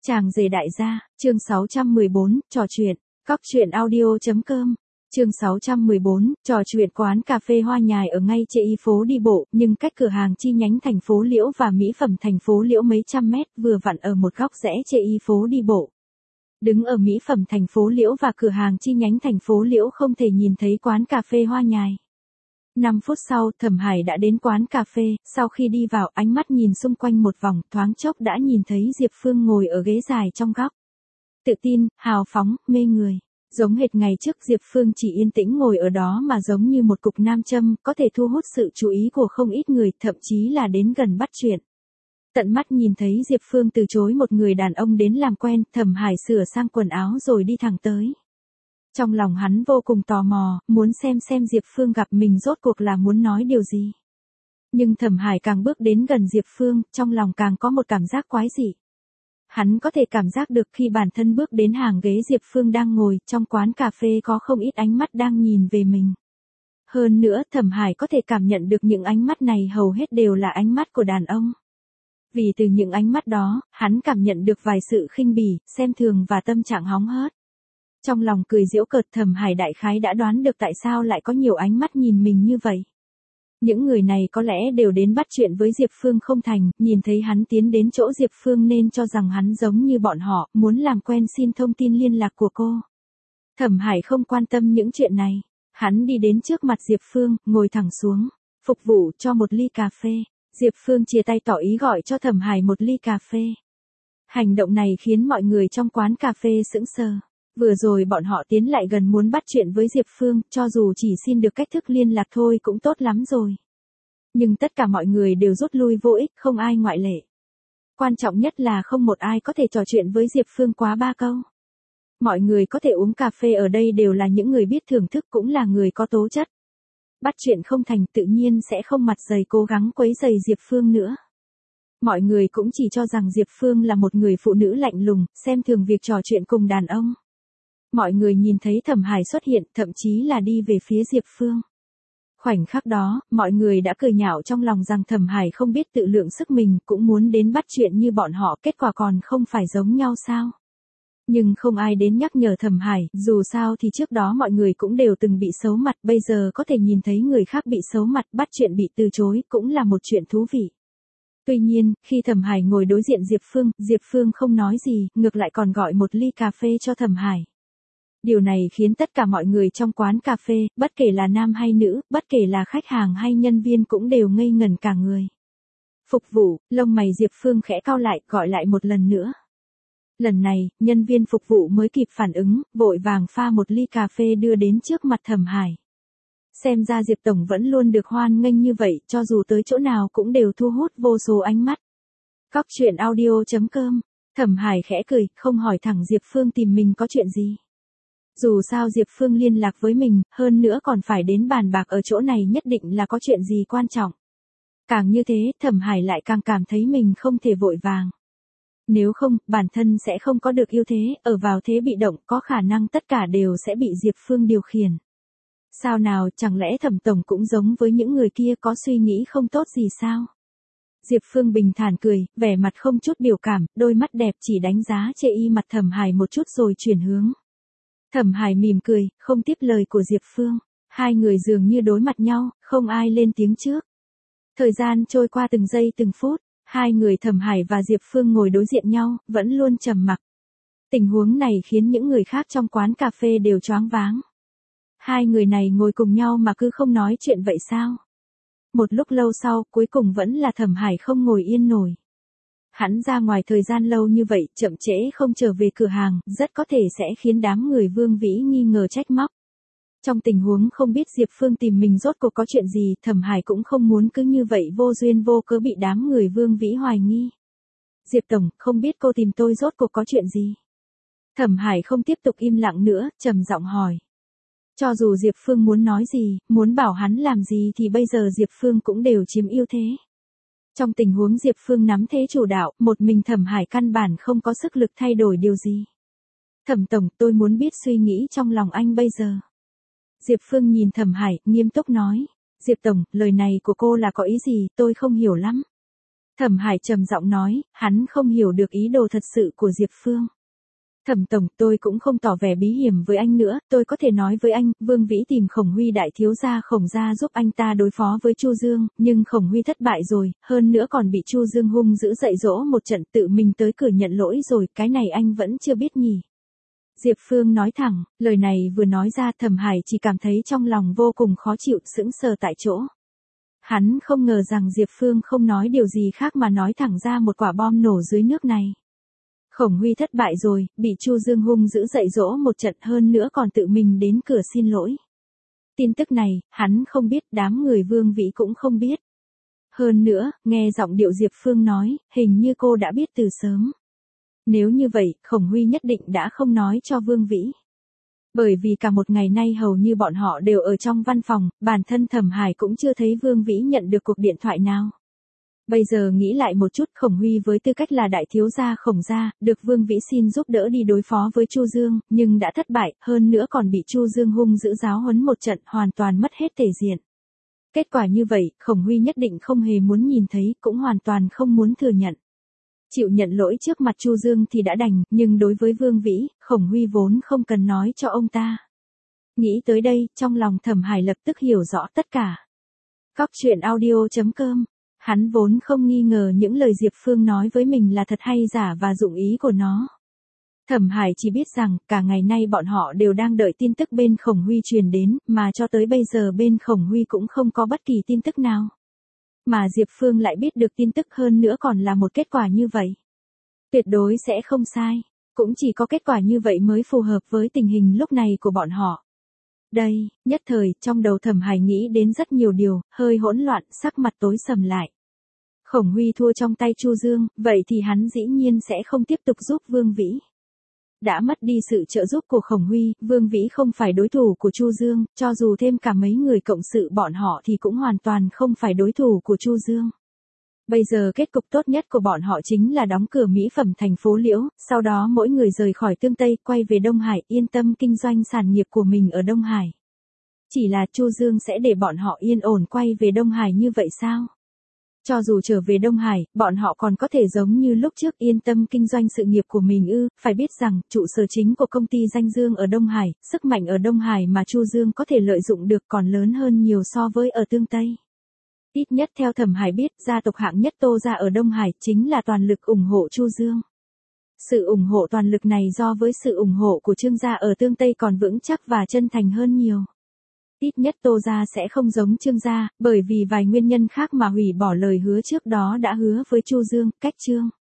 Chàng rể đại gia, chương 614, trò chuyện, cóc truyện audio.com. Chương 614, trò chuyện quán cà phê Hoa Nhài ở ngay trên phố đi bộ, nhưng cách cửa hàng chi nhánh thành phố Liễu và mỹ phẩm thành phố Liễu mấy trăm mét, vừa vặn ở một góc rẽ trên phố đi bộ. Đứng ở mỹ phẩm thành phố Liễu và cửa hàng chi nhánh thành phố Liễu không thể nhìn thấy quán cà phê Hoa Nhài. 5 phút sau, Thẩm Hải đã đến quán cà phê, sau khi đi vào, ánh mắt nhìn xung quanh một vòng, thoáng chốc đã nhìn thấy Diệp Phương ngồi ở ghế dài trong góc. Tự tin, hào phóng, mê người. Giống hệt ngày trước Diệp Phương chỉ yên tĩnh ngồi ở đó mà giống như một cục nam châm, có thể thu hút sự chú ý của không ít người, thậm chí là đến gần bắt chuyện. Tận mắt nhìn thấy Diệp Phương từ chối một người đàn ông đến làm quen, Thẩm Hải sửa sang quần áo rồi đi thẳng tới. Trong lòng hắn vô cùng tò mò, muốn xem Diệp Phương gặp mình rốt cuộc là muốn nói điều gì. Nhưng Thẩm Hải càng bước đến gần Diệp Phương, trong lòng càng có một cảm giác quái dị. Hắn có thể cảm giác được khi bản thân bước đến hàng ghế Diệp Phương đang ngồi, trong quán cà phê có không ít ánh mắt đang nhìn về mình. Hơn nữa, Thẩm Hải có thể cảm nhận được những ánh mắt này hầu hết đều là ánh mắt của đàn ông. Vì từ những ánh mắt đó, hắn cảm nhận được vài sự khinh bỉ, xem thường và tâm trạng hóng hớt. Trong lòng cười giễu cợt, Thẩm Hải đại khái đã đoán được tại sao lại có nhiều ánh mắt nhìn mình như vậy. Những người này có lẽ đều đến bắt chuyện với Diệp Phương không thành, nhìn thấy hắn tiến đến chỗ Diệp Phương nên cho rằng hắn giống như bọn họ, muốn làm quen xin thông tin liên lạc của cô. Thẩm Hải không quan tâm những chuyện này. Hắn đi đến trước mặt Diệp Phương, ngồi thẳng xuống. Phục vụ cho một ly cà phê. Diệp Phương chia tay tỏ ý gọi cho Thẩm Hải một ly cà phê. Hành động này khiến mọi người trong quán cà phê sững sờ. Vừa rồi bọn họ tiến lại gần muốn bắt chuyện với Diệp Phương, cho dù chỉ xin được cách thức liên lạc thôi cũng tốt lắm rồi. Nhưng tất cả mọi người đều rút lui vô ích, không ai ngoại lệ. Quan trọng nhất là không một ai có thể trò chuyện với Diệp Phương quá 3 câu. Mọi người có thể uống cà phê ở đây đều là những người biết thưởng thức, cũng là người có tố chất. Bắt chuyện không thành tự nhiên sẽ không mặt dày cố gắng quấy rầy Diệp Phương nữa. Mọi người cũng chỉ cho rằng Diệp Phương là một người phụ nữ lạnh lùng, xem thường việc trò chuyện cùng đàn ông. Mọi người nhìn thấy Thẩm Hải xuất hiện, thậm chí là đi về phía Diệp Phương. Khoảnh khắc đó, mọi người đã cười nhạo trong lòng rằng Thẩm Hải không biết tự lượng sức mình, cũng muốn đến bắt chuyện như bọn họ, kết quả còn không phải giống nhau sao. Nhưng không ai đến nhắc nhở Thẩm Hải, dù sao thì trước đó mọi người cũng đều từng bị xấu mặt, bây giờ có thể nhìn thấy người khác bị xấu mặt, bắt chuyện bị từ chối, cũng là một chuyện thú vị. Tuy nhiên, khi Thẩm Hải ngồi đối diện Diệp Phương không nói gì, ngược lại còn gọi một ly cà phê cho Thẩm Hải. Điều này khiến tất cả mọi người trong quán cà phê, bất kể là nam hay nữ, bất kể là khách hàng hay nhân viên cũng đều ngây ngẩn cả người. Phục vụ, lông mày Diệp Phương khẽ cau lại, gọi lại một lần nữa. Lần này, nhân viên phục vụ mới kịp phản ứng, vội vàng pha một ly cà phê đưa đến trước mặt Thẩm Hải. Xem ra Diệp Tổng vẫn luôn được hoan nghênh như vậy, cho dù tới chỗ nào cũng đều thu hút vô số ánh mắt. Cóc truyện audio.com. Thẩm Hải khẽ cười, không hỏi thẳng Diệp Phương tìm mình có chuyện gì. Dù sao Diệp Phương liên lạc với mình, hơn nữa còn phải đến bàn bạc ở chỗ này, nhất định là có chuyện gì quan trọng. Càng như thế, Thẩm Hải lại càng cảm thấy mình không thể vội vàng. Nếu không, bản thân sẽ không có được ưu thế, ở vào thế bị động, có khả năng tất cả đều sẽ bị Diệp Phương điều khiển. Sao nào, chẳng lẽ Thẩm Tổng cũng giống với những người kia có suy nghĩ không tốt gì sao? Diệp Phương bình thản cười, vẻ mặt không chút biểu cảm, đôi mắt đẹp chỉ đánh giá chê y mặt Thẩm Hải một chút rồi chuyển hướng. Thẩm Hải mỉm cười, không tiếp lời của Diệp Phương. Hai người dường như đối mặt nhau, không ai lên tiếng trước. Thời gian trôi qua từng giây từng phút, hai người Thẩm Hải và Diệp Phương ngồi đối diện nhau, vẫn luôn trầm mặc. Tình huống này khiến những người khác trong quán cà phê đều choáng váng. Hai người này ngồi cùng nhau mà cứ không nói chuyện vậy sao? Một lúc lâu sau, cuối cùng vẫn là Thẩm Hải không ngồi yên nổi. Hắn ra ngoài thời gian lâu như vậy, chậm trễ không trở về cửa hàng, rất có thể sẽ khiến đám người Vương Vĩ nghi ngờ trách móc. Trong tình huống không biết Diệp Phương tìm mình rốt cuộc có chuyện gì, Thẩm Hải cũng không muốn cứ như vậy vô duyên vô cớ bị đám người Vương Vĩ hoài nghi. Diệp Tổng, không biết cô tìm tôi rốt cuộc có chuyện gì? Thẩm Hải không tiếp tục im lặng nữa, trầm giọng hỏi. Cho dù Diệp Phương muốn nói gì, muốn bảo hắn làm gì thì bây giờ Diệp Phương cũng đều chiếm ưu thế. Trong tình huống Diệp Phương nắm thế chủ đạo, một mình Thẩm Hải căn bản không có sức lực thay đổi điều gì. Thẩm Tổng, tôi muốn biết suy nghĩ trong lòng anh bây giờ. Diệp Phương nhìn Thẩm Hải, nghiêm túc nói. Diệp Tổng, lời này của cô là có ý gì, tôi không hiểu lắm. Thẩm Hải trầm giọng nói, hắn không hiểu được ý đồ thật sự của Diệp Phương. Thẩm tổng, tôi cũng không tỏ vẻ bí hiểm với anh nữa, tôi có thể nói với anh, Vương Vĩ tìm Khổng Huy đại thiếu gia Khổng gia giúp anh ta đối phó với Chu Dương, nhưng Khổng Huy thất bại rồi, hơn nữa còn bị Chu Dương hung dữ dạy dỗ một trận, tự mình tới cửa nhận lỗi rồi, cái này anh vẫn chưa biết nhỉ. Diệp Phương nói thẳng, lời này vừa nói ra Thẩm Hải chỉ cảm thấy trong lòng vô cùng khó chịu, sững sờ tại chỗ. Hắn không ngờ rằng Diệp Phương không nói điều gì khác mà nói thẳng ra một quả bom nổ dưới nước này. Khổng Huy thất bại rồi, bị Chu Dương hung dữ dạy dỗ một trận, hơn nữa còn tự mình đến cửa xin lỗi. Tin tức này, hắn không biết, đám người Vương Vĩ cũng không biết. Hơn nữa, nghe giọng điệu Diệp Phương nói, hình như cô đã biết từ sớm. Nếu như vậy, Khổng Huy nhất định đã không nói cho Vương Vĩ. Bởi vì cả một ngày nay hầu như bọn họ đều ở trong văn phòng, bản thân Thẩm Hải cũng chưa thấy Vương Vĩ nhận được cuộc điện thoại nào. Bây giờ nghĩ lại một chút, Khổng Huy với tư cách là đại thiếu gia Khổng gia, được Vương Vĩ xin giúp đỡ đi đối phó với Chu Dương, nhưng đã thất bại, hơn nữa còn bị Chu Dương hung dữ giáo huấn một trận, hoàn toàn mất hết thể diện. Kết quả như vậy, Khổng Huy nhất định không hề muốn nhìn thấy, cũng hoàn toàn không muốn thừa nhận. Chịu nhận lỗi trước mặt Chu Dương thì đã đành, nhưng đối với Vương Vĩ, Khổng Huy vốn không cần nói cho ông ta. Nghĩ tới đây, trong lòng Thẩm Hải lập tức hiểu rõ tất cả. Cóc truyện audio.com. Hắn vốn không nghi ngờ những lời Diệp Phương nói với mình là thật hay giả và dụng ý của nó. Thẩm Hải chỉ biết rằng, cả ngày nay bọn họ đều đang đợi tin tức bên Khổng Huy truyền đến, mà cho tới bây giờ bên Khổng Huy cũng không có bất kỳ tin tức nào. Mà Diệp Phương lại biết được tin tức, hơn nữa còn là một kết quả như vậy. Tuyệt đối sẽ không sai, cũng chỉ có kết quả như vậy mới phù hợp với tình hình lúc này của bọn họ. Đây, nhất thời, trong đầu Thẩm Hải nghĩ đến rất nhiều điều, hơi hỗn loạn, sắc mặt tối sầm lại. Khổng Huy thua trong tay Chu Dương, vậy thì hắn dĩ nhiên sẽ không tiếp tục giúp Vương Vĩ. Đã mất đi sự trợ giúp của Khổng Huy, Vương Vĩ không phải đối thủ của Chu Dương, cho dù thêm cả mấy người cộng sự bọn họ thì cũng hoàn toàn không phải đối thủ của Chu Dương. Bây giờ kết cục tốt nhất của bọn họ chính là đóng cửa mỹ phẩm thành phố Liễu, sau đó mỗi người rời khỏi Tương Tây, quay về Đông Hải, yên tâm kinh doanh sản nghiệp của mình ở Đông Hải. Chỉ là Chu Dương sẽ để bọn họ yên ổn quay về Đông Hải như vậy sao? Cho dù trở về Đông Hải, bọn họ còn có thể giống như lúc trước yên tâm kinh doanh sự nghiệp của mình ư? Phải biết rằng, trụ sở chính của công ty Danh Dương ở Đông Hải, sức mạnh ở Đông Hải mà Chu Dương có thể lợi dụng được còn lớn hơn nhiều so với ở Tương Tây. Ít nhất theo Thẩm Hải biết, gia tộc hạng nhất Tô gia ở Đông Hải chính là toàn lực ủng hộ Chu Dương. Sự ủng hộ toàn lực này do với sự ủng hộ của Trương gia ở Tương Tây còn vững chắc và chân thành hơn nhiều. Ít nhất Tô gia sẽ không giống Trương gia, bởi vì vài nguyên nhân khác mà hủy bỏ lời hứa trước đó đã hứa với Chu Dương, cách Trương